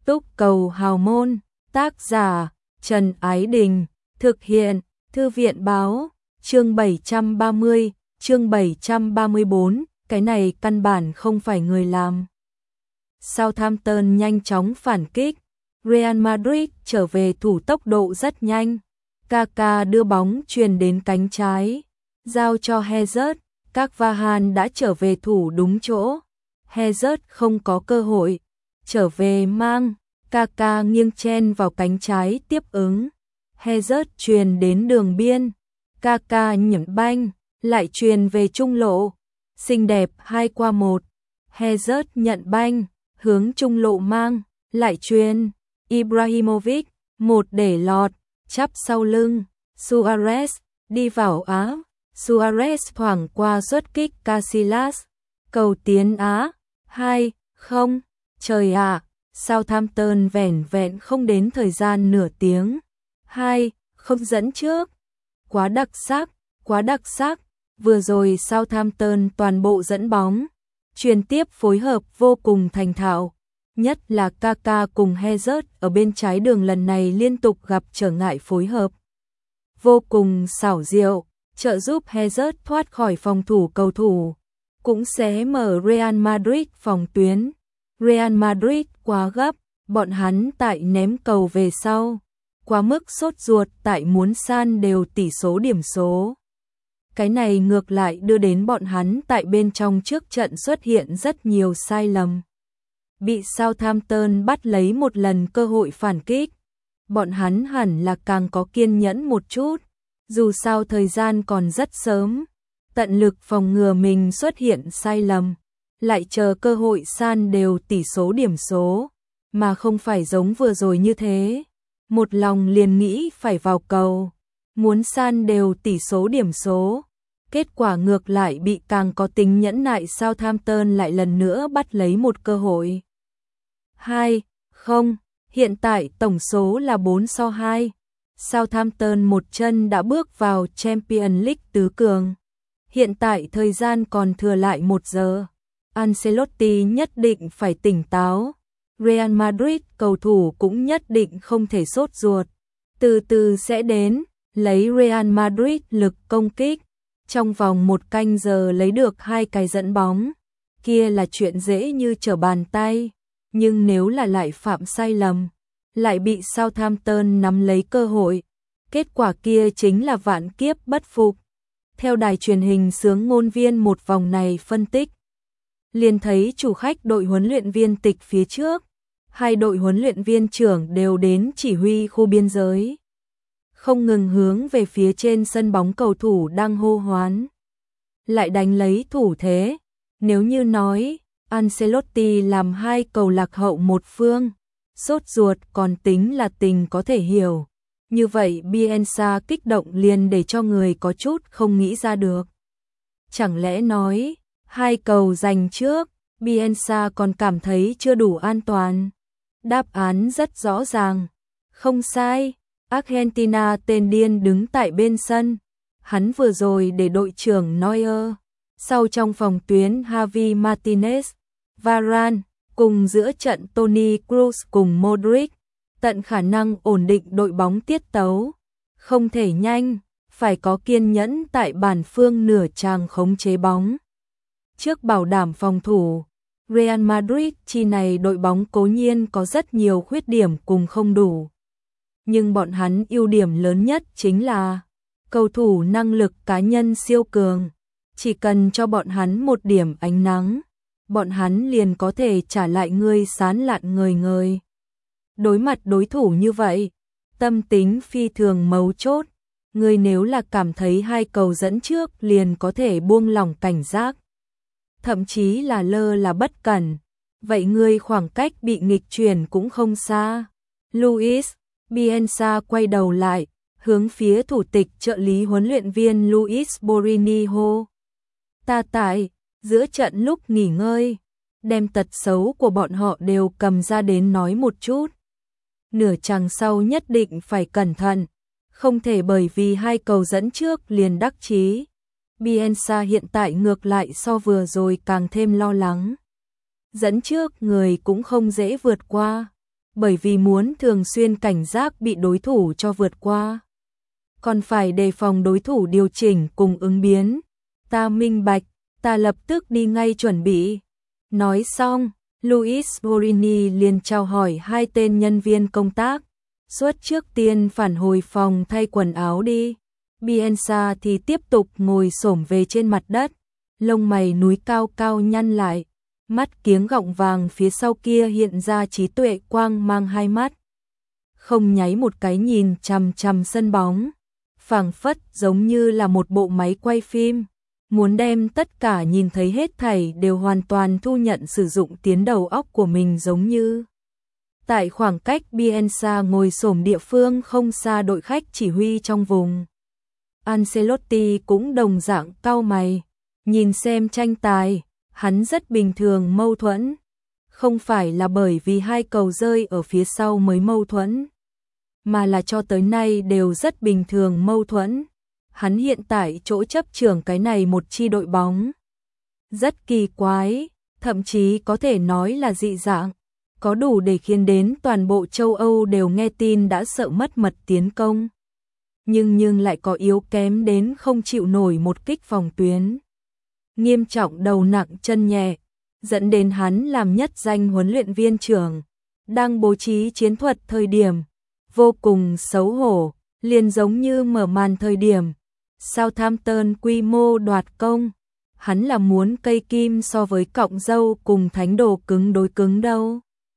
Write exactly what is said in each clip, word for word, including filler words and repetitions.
Túc cầu hào môn, tác giả Trần Ái Đình, thực hiện Thư viện báo, chương bảy trăm ba mươi, chương bảy trăm ba mươi bốn, cái này căn bản không phải người làm. Southampton nhanh chóng phản kích, Real Madrid trở về thủ tốc độ rất nhanh. Kaka đưa bóng truyền đến cánh trái, giao cho Hazard, Carvajal đã trở về thủ đúng chỗ. Hazard không có cơ hội, trở về mang, Kaka nghiêng chen vào cánh trái tiếp ứng. Hazard truyền đến đường biên, Kaka nhảy banh, lại truyền về trung lộ. Xinh đẹp hai qua một, Hazard nhận banh, hướng trung lộ mang, lại truyền. Ibrahimovic, một để lọt, chắp sau lưng, Suarez, đi vào Á, Suarez thoảng qua xuất kích Casillas, cầu tiến Á, hai không, trời ạ, à, Southampton vẻn vẹn không đến thời gian nửa tiếng, hai không dẫn trước, quá đặc sắc, quá đặc sắc, vừa rồi Southampton toàn bộ dẫn bóng, truyền tiếp phối hợp vô cùng thành thạo. Nhất là Kaka cùng Hazard ở bên trái đường lần này liên tục gặp trở ngại phối hợp. Vô cùng xảo diệu, trợ giúp Hazard thoát khỏi phòng thủ cầu thủ, cũng sẽ mở Real Madrid phòng tuyến. Real Madrid quá gấp, bọn hắn tại ném cầu về sau, quá mức sốt ruột tại muốn san đều tỷ số điểm số. Cái này ngược lại đưa đến bọn hắn tại bên trong trước trận xuất hiện rất nhiều sai lầm. Bị Southampton bắt lấy một lần cơ hội phản kích, bọn hắn hẳn là càng có kiên nhẫn một chút, dù sao thời gian còn rất sớm, tận lực phòng ngừa mình xuất hiện sai lầm, lại chờ cơ hội san đều tỷ số điểm số, mà không phải giống vừa rồi như thế, một lòng liền nghĩ phải vào cầu, muốn san đều tỷ số điểm số. Kết quả ngược lại bị càng có tính nhẫn nại Southampton lại lần nữa bắt lấy một cơ hội. hai không, hiện tại tổng số là bốn so hai. Southampton một chân đã bước vào Champions League tứ cường. Hiện tại thời gian còn thừa lại một giờ. Ancelotti nhất định phải tỉnh táo. Real Madrid cầu thủ cũng nhất định không thể sốt ruột. Từ từ sẽ đến, lấy Real Madrid lực công kích. Trong vòng một canh giờ lấy được hai cái dẫn bóng, kia là chuyện dễ như trở bàn tay. Nhưng nếu là lại phạm sai lầm, lại bị Southampton nắm lấy cơ hội, kết quả kia chính là vạn kiếp bất phục. Theo đài truyền hình xướng ngôn viên một vòng này phân tích, liền thấy chủ khách đội huấn luyện viên Tịch phía trước, hai đội huấn luyện viên trưởng đều đến chỉ huy khu biên giới, không ngừng hướng về phía trên sân bóng cầu thủ đang hô hoán, lại đánh lấy thủ thế. Nếu như nói Ancelotti làm hai cầu lạc hậu một phương, sốt ruột còn tính là tình có thể hiểu. Như vậy Bielsa kích động liền để cho người có chút không nghĩ ra được. Chẳng lẽ nói, hai cầu giành trước, Bielsa còn cảm thấy chưa đủ an toàn? Đáp án rất rõ ràng. Không sai, Argentina tên điên đứng tại bên sân. Hắn vừa rồi để đội trưởng Neuer, sau trong phòng tuyến Javi Martinez, Varane, cùng giữa trận Toni Kroos cùng Modric, tận khả năng ổn định đội bóng tiết tấu, không thể nhanh, phải có kiên nhẫn tại bản phương nửa tràng khống chế bóng. Trước bảo đảm phòng thủ, Real Madrid chi này đội bóng cố nhiên có rất nhiều khuyết điểm cùng không đủ. Nhưng bọn hắn ưu điểm lớn nhất chính là cầu thủ năng lực cá nhân siêu cường, chỉ cần cho bọn hắn một điểm ánh nắng, bọn hắn liền có thể trả lại ngươi sán lạn ngời ngời. Đối mặt đối thủ như vậy, tâm tính phi thường mấu chốt, ngươi nếu là cảm thấy hai cầu dẫn trước liền có thể buông lỏng cảnh giác, thậm chí là lơ là bất cẩn, vậy ngươi khoảng cách bị nghịch chuyển cũng không xa. Luis Bielsa quay đầu lại, hướng phía thủ tịch trợ lý huấn luyện viên Luis Borinho. Ta tại giữa trận lúc nghỉ ngơi, đem tật xấu của bọn họ đều cầm ra đến nói một chút. Nửa chặng sau nhất định phải cẩn thận, không thể bởi vì hai cầu dẫn trước liền đắc chí. Bielsa hiện tại ngược lại so vừa rồi càng thêm lo lắng. Dẫn trước người cũng không dễ vượt qua, bởi vì muốn thường xuyên cảnh giác bị đối thủ cho vượt qua. Còn phải đề phòng đối thủ điều chỉnh cùng ứng biến. Ta minh bạch, ta lập tức đi ngay chuẩn bị. Nói xong, Luis Borini liền chào hỏi hai tên nhân viên công tác. Suốt trước tiên phản hồi phòng thay quần áo đi. Bielsa thì tiếp tục ngồi xổm về trên mặt đất. Lông mày núi cao cao nhăn lại. Mắt kiếng gọng vàng phía sau kia hiện ra trí tuệ quang mang hai mắt. Không nháy một cái nhìn chằm chằm sân bóng. Phảng phất giống như là một bộ máy quay phim. Muốn đem tất cả nhìn thấy hết thảy đều hoàn toàn thu nhận sử dụng tiến đầu óc của mình giống như. Tại khoảng cách Bielsa ngồi xổm địa phương không xa đội khách chỉ huy trong vùng. Ancelotti cũng đồng dạng cau mày. Nhìn xem tranh tài, hắn rất bình thường mâu thuẫn. Không phải là bởi vì hai cầu rơi ở phía sau mới mâu thuẫn. Mà là cho tới nay đều rất bình thường mâu thuẫn. Hắn hiện tại chỗ chấp trưởng cái này một chi đội bóng. Rất kỳ quái, thậm chí có thể nói là dị dạng. Có đủ để khiến đến toàn bộ châu Âu đều nghe tin đã sợ mất mật tiến công. Nhưng nhưng lại có yếu kém đến không chịu nổi một kích phòng tuyến. Nghiêm trọng đầu nặng chân nhẹ, dẫn đến hắn làm nhất danh huấn luyện viên trưởng. Đang bố trí chiến thuật thời điểm, vô cùng xấu hổ, liền giống như mở màn thời điểm. Southampton quy mô đoạt công, hắn là muốn cây kim so với cọng dâu cùng thánh đồ cứng đối cứng đâu.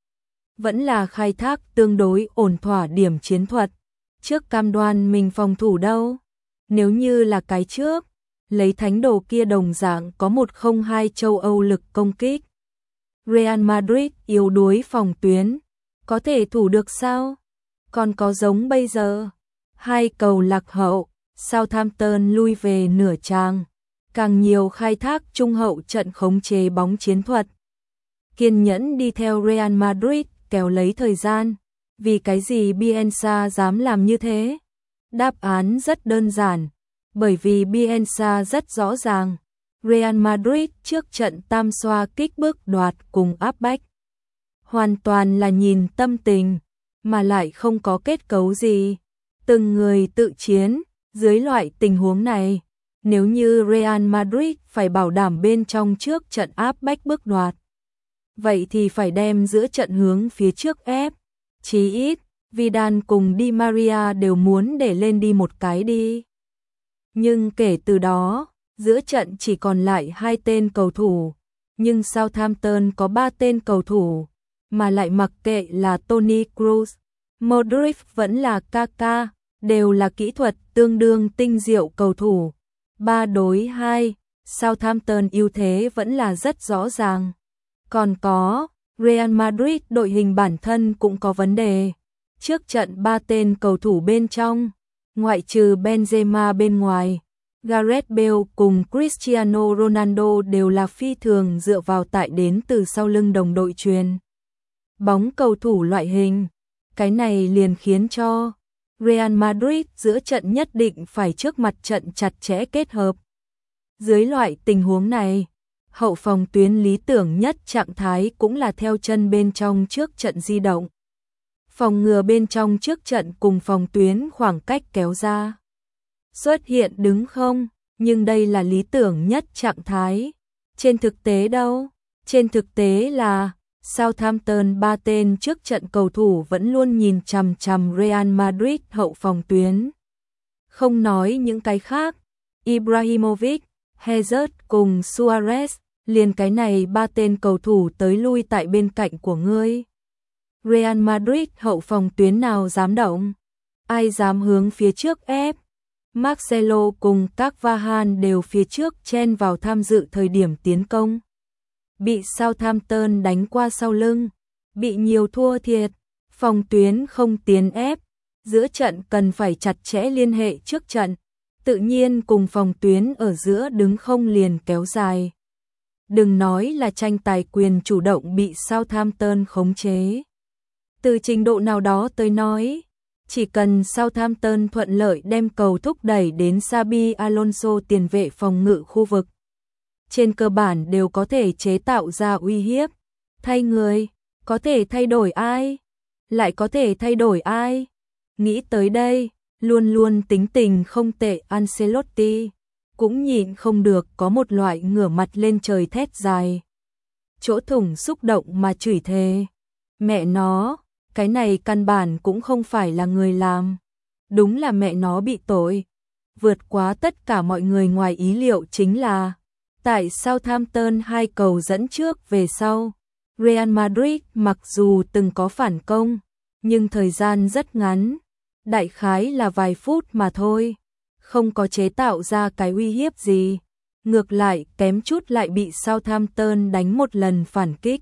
Vẫn là khai thác tương đối ổn thỏa điểm chiến thuật, trước cam đoan mình phòng thủ đâu. Nếu như là cái trước, lấy thánh đồ kia đồng dạng có một không hai châu Âu lực công kích. Real Madrid yếu đuối phòng tuyến, có thể thủ được sao? Còn có giống bây giờ, hai cầu lạc hậu, Southampton lui về nửa trang, càng nhiều khai thác trung hậu trận khống chế bóng chiến thuật. Kiên nhẫn đi theo Real Madrid kéo lấy thời gian, vì cái gì Bielsa dám làm như thế? Đáp án rất đơn giản, bởi vì Bielsa rất rõ ràng, Real Madrid trước trận tam xoa kích bước đoạt cùng áp bách. Hoàn toàn là nhìn tâm tình, mà lại không có kết cấu gì. Từng người tự chiến, dưới loại tình huống này, nếu như Real Madrid phải bảo đảm bên trong trước trận áp bách bước đoạt, vậy thì phải đem giữa trận hướng phía trước ép. Chí ít, Vidal cùng Di Maria đều muốn để lên đi một cái đi. Nhưng kể từ đó, giữa trận chỉ còn lại hai tên cầu thủ, nhưng Southampton có ba tên cầu thủ, mà lại mặc kệ là Toni Kroos, Modric vẫn là Kaka, đều là kỹ thuật tương đương tinh diệu cầu thủ. Ba đối hai, Southampton ưu thế vẫn là rất rõ ràng. Còn có, Real Madrid đội hình bản thân cũng có vấn đề. Trước trận ba tên cầu thủ bên trong, ngoại trừ Benzema bên ngoài, Gareth Bale cùng Cristiano Ronaldo đều là phi thường dựa vào tại đến từ sau lưng đồng đội truyền bóng cầu thủ loại hình. Cái này liền khiến cho Real Madrid giữa trận nhất định phải trước mặt trận chặt chẽ kết hợp. Dưới loại tình huống này, hậu phòng tuyến lý tưởng nhất trạng thái cũng là theo chân bên trong trước trận di động. Phòng ngừa bên trong trước trận cùng phòng tuyến khoảng cách kéo ra. Xuất hiện đứng không, nhưng đây là lý tưởng nhất trạng thái. Trên thực tế đâu? Trên thực tế là Southampton ba tên trước trận cầu thủ vẫn luôn nhìn chằm chằm Real Madrid hậu phòng tuyến. Không nói những cái khác, Ibrahimovic, Hazard cùng Suarez, liền cái này ba tên cầu thủ tới lui tại bên cạnh của ngươi. Real Madrid hậu phòng tuyến nào dám động? Ai dám hướng phía trước ép? Marcelo cùng Carvajal đều phía trước chen vào tham dự thời điểm tiến công. Bị Southampton đánh qua sau lưng, bị nhiều thua thiệt, phòng tuyến không tiến ép, giữa trận cần phải chặt chẽ liên hệ trước trận, tự nhiên cùng phòng tuyến ở giữa đứng không liền kéo dài. Đừng nói là tranh tài quyền chủ động bị Southampton khống chế. Từ trình độ nào đó tới nói, chỉ cần Southampton thuận lợi đem cầu thúc đẩy đến Xabi Alonso tiền vệ phòng ngự khu vực, trên cơ bản đều có thể chế tạo ra uy hiếp. Thay người, có thể thay đổi ai? lại có thể thay đổi ai? Nghĩ tới đây, luôn luôn tính tình không tệ Ancelotti cũng nhịn không được có một loại ngửa mặt lên trời thét dài. Chỗ thủng xúc động mà chửi thề. Mẹ nó, cái này căn bản cũng không phải là người làm. Đúng là mẹ nó bị tội. Vượt quá tất cả mọi người ngoài ý liệu chính là tại Southampton hai cầu dẫn trước về sau. Real Madrid mặc dù từng có phản công, nhưng thời gian rất ngắn, đại khái là vài phút mà thôi, không có chế tạo ra cái uy hiếp gì. Ngược lại kém chút lại bị Southampton đánh một lần phản kích.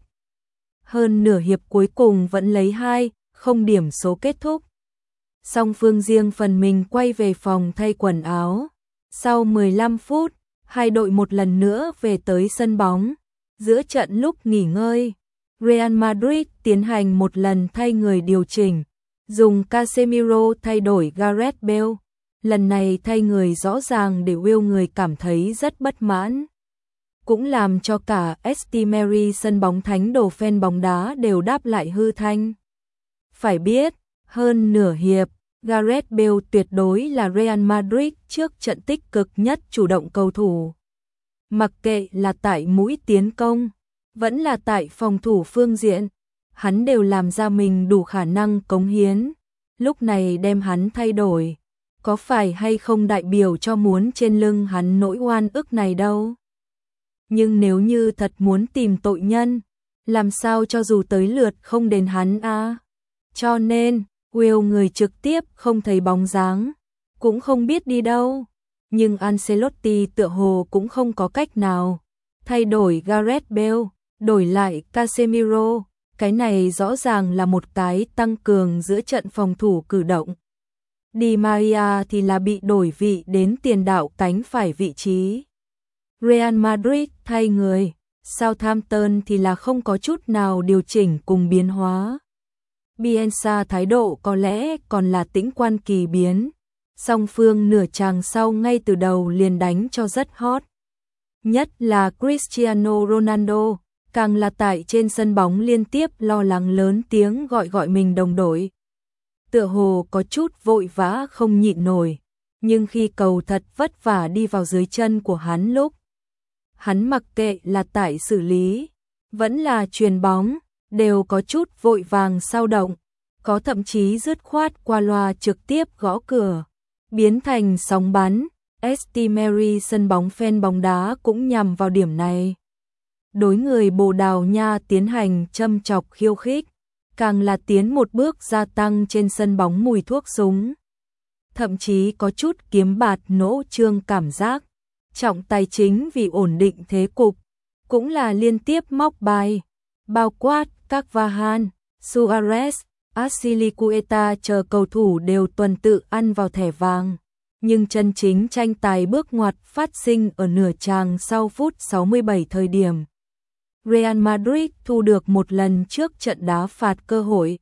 Hơn nửa hiệp cuối cùng vẫn lấy hai không điểm số kết thúc. Song phương riêng phần mình quay về phòng thay quần áo. Sau mười lăm phút, hai đội một lần nữa về tới sân bóng. Giữa trận lúc nghỉ ngơi, Real Madrid tiến hành một lần thay người điều chỉnh, dùng Casemiro thay đổi Gareth Bale. Lần này thay người rõ ràng để Will người cảm thấy rất bất mãn. Cũng làm cho cả St Mary sân bóng thánh đồ fan bóng đá đều đáp lại hư thanh. Phải biết, hơn nửa hiệp, Gareth Bale tuyệt đối là Real Madrid trước trận tích cực nhất chủ động cầu thủ. Mặc kệ là tại mũi tiến công, vẫn là tại phòng thủ phương diện, hắn đều làm ra mình đủ khả năng cống hiến. Lúc này đem hắn thay đổi, có phải hay không đại biểu cho muốn trên lưng hắn nỗi oan ức này đâu. Nhưng nếu như thật muốn tìm tội nhân, làm sao cho dù tới lượt không đến hắn à? Cho nên, Will người trực tiếp không thấy bóng dáng, cũng không biết đi đâu. Nhưng Ancelotti tựa hồ cũng không có cách nào. Thay đổi Gareth Bale, đổi lại Casemiro, cái này rõ ràng là một cái tăng cường giữa trận phòng thủ cử động. Di Maria thì là bị đổi vị đến tiền đạo cánh phải vị trí. Real Madrid thay người, Southampton thì là không có chút nào điều chỉnh cùng biến hóa. Bielsa thái độ có lẽ còn là tĩnh quan kỳ biến. Song phương nửa chàng sau ngay từ đầu liền đánh cho rất hot. Nhất là Cristiano Ronaldo, càng là tại trên sân bóng liên tiếp lo lắng lớn tiếng gọi gọi mình đồng đội. Tựa hồ có chút vội vã không nhịn nổi, nhưng khi cầu thật vất vả đi vào dưới chân của hắn lúc, hắn mặc kệ là tại xử lý, vẫn là chuyền bóng, đều có chút vội vàng sao động, có thậm chí dứt khoát qua loa trực tiếp gõ cửa, biến thành sóng bắn. St Mary sân bóng fan bóng đá cũng nhằm vào điểm này. Đối người Bồ Đào Nha tiến hành châm chọc khiêu khích, càng là tiến một bước gia tăng trên sân bóng mùi thuốc súng. Thậm chí có chút kiếm bạt nỗ trương cảm giác. Trọng tài chính vì ổn định thế cục, cũng là liên tiếp móc bài, bao quát các Vahan, Suarez, Azpilicueta chờ cầu thủ đều tuần tự ăn vào thẻ vàng. Nhưng chân chính tranh tài bước ngoặt phát sinh ở nửa chàng sau phút sáu mươi bảy thời điểm. Real Madrid thu được một lần trước trận đá phạt cơ hội.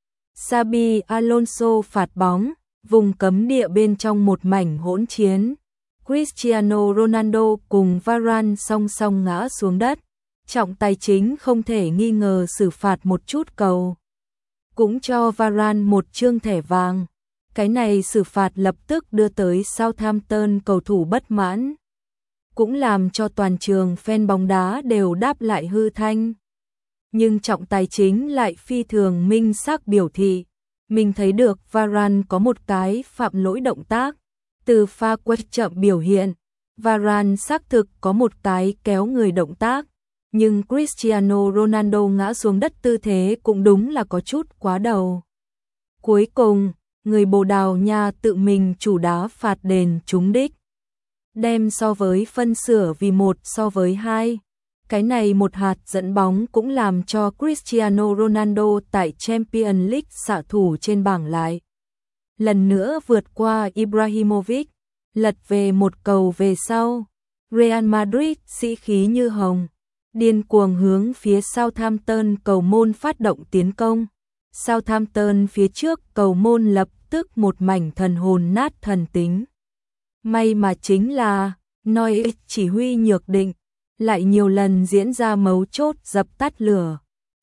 Xabi Alonso phạt bóng, vùng cấm địa bên trong một mảnh hỗn chiến. Cristiano Ronaldo cùng Varane song song ngã xuống đất. Trọng tài chính không thể nghi ngờ xử phạt một chút cầu. Cũng cho Varane một chương thẻ vàng. Cái này xử phạt lập tức đưa tới Southampton cầu thủ bất mãn. Cũng làm cho toàn trường fan bóng đá đều đáp lại hư thanh. Nhưng trọng tài chính lại phi thường minh xác biểu thị. Mình thấy được Varane có một cái phạm lỗi động tác. Từ pha quét chậm biểu hiện, Varane xác thực có một cái kéo người động tác. Nhưng Cristiano Ronaldo ngã xuống đất tư thế cũng đúng là có chút quá đầu. Cuối cùng, người Bồ Đào Nha tự mình chủ đá phạt đền trúng đích. Đem so với phân sửa vì một so với hai. Cái này một hạt dẫn bóng cũng làm cho Cristiano Ronaldo tại Champions League xạ thủ trên bảng lại. Lần nữa vượt qua Ibrahimovic, lật về một cầu về sau. Real Madrid sĩ khí như hồng, điên cuồng hướng phía Southampton cầu môn phát động tiến công. Southampton phía trước cầu môn lập tức một mảnh thần hồn nát thần tính. May mà chính là Neuer chỉ huy nhược định, lại nhiều lần diễn ra mấu chốt dập tắt lửa.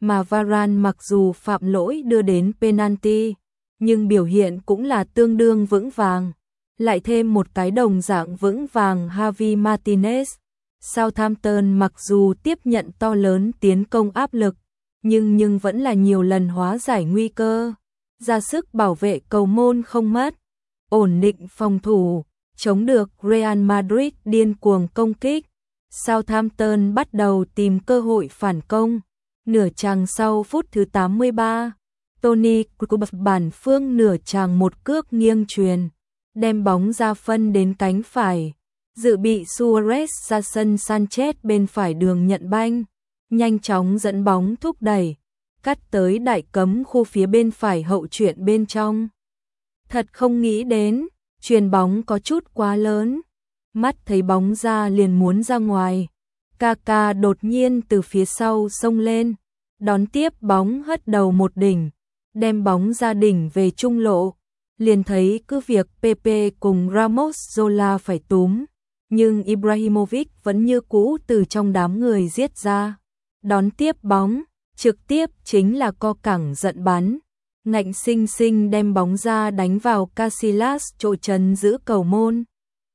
mà Varane mặc dù phạm lỗi đưa đến penalty, nhưng biểu hiện cũng là tương đương vững vàng. Lại thêm một cái đồng dạng vững vàng Javi Martinez. Southampton mặc dù tiếp nhận to lớn tiến công áp lực, nhưng nhưng vẫn là nhiều lần hóa giải nguy cơ, ra sức bảo vệ cầu môn không mất, ổn định phòng thủ, chống được Real Madrid điên cuồng công kích. Southampton bắt đầu tìm cơ hội phản công. Nửa chàng sau phút thứ tám mươi ba, Tony Kroos bản phương nửa chàng một cước nghiêng chuyền, đem bóng ra phân đến cánh phải. Dự bị Suarez ra sân, Sanchez bên phải đường nhận banh, nhanh chóng dẫn bóng thúc đẩy, cắt tới đại cấm khu phía bên phải hậu chuyền bên trong. Thật không nghĩ đến, chuyền bóng có chút quá lớn, mắt thấy bóng ra liền muốn ra ngoài. Kaka đột nhiên từ phía sau xông lên, đón tiếp bóng hất đầu một đỉnh, đem bóng ra đỉnh về trung lộ. Liền thấy cứ việc Pepe cùng Ramos Zola phải túm, nhưng Ibrahimovic vẫn như cũ từ trong đám người giết ra, đón tiếp bóng, trực tiếp chính là co cẳng giận bắn, ngạnh sinh sinh đem bóng ra đánh vào Casillas chỗ trấn giữ cầu môn.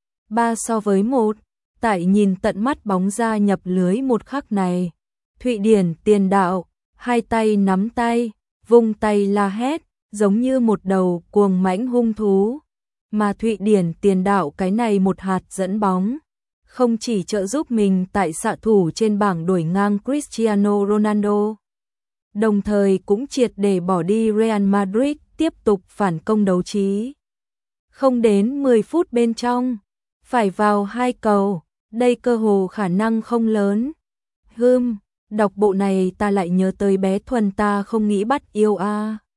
Ba so với một, tại nhìn tận mắt bóng ra nhập lưới một khắc này, Thụy Điển tiền đạo, hai tay nắm tay, vung tay la hét, giống như một đầu cuồng mãnh hung thú. Mà Thụy Điển tiền đạo cái này một hạt dẫn bóng, không chỉ trợ giúp mình tại xạ thủ trên bảng đuổi ngang Cristiano Ronaldo, đồng thời cũng triệt để bỏ đi Real Madrid tiếp tục phản công đấu trí. Không đến mười phút bên trong, phải vào hai cầu, đây cơ hồ khả năng không lớn. Hừm, đọc bộ này ta lại nhớ tới bé Thuần ta không nghĩ bắt yêu a. À.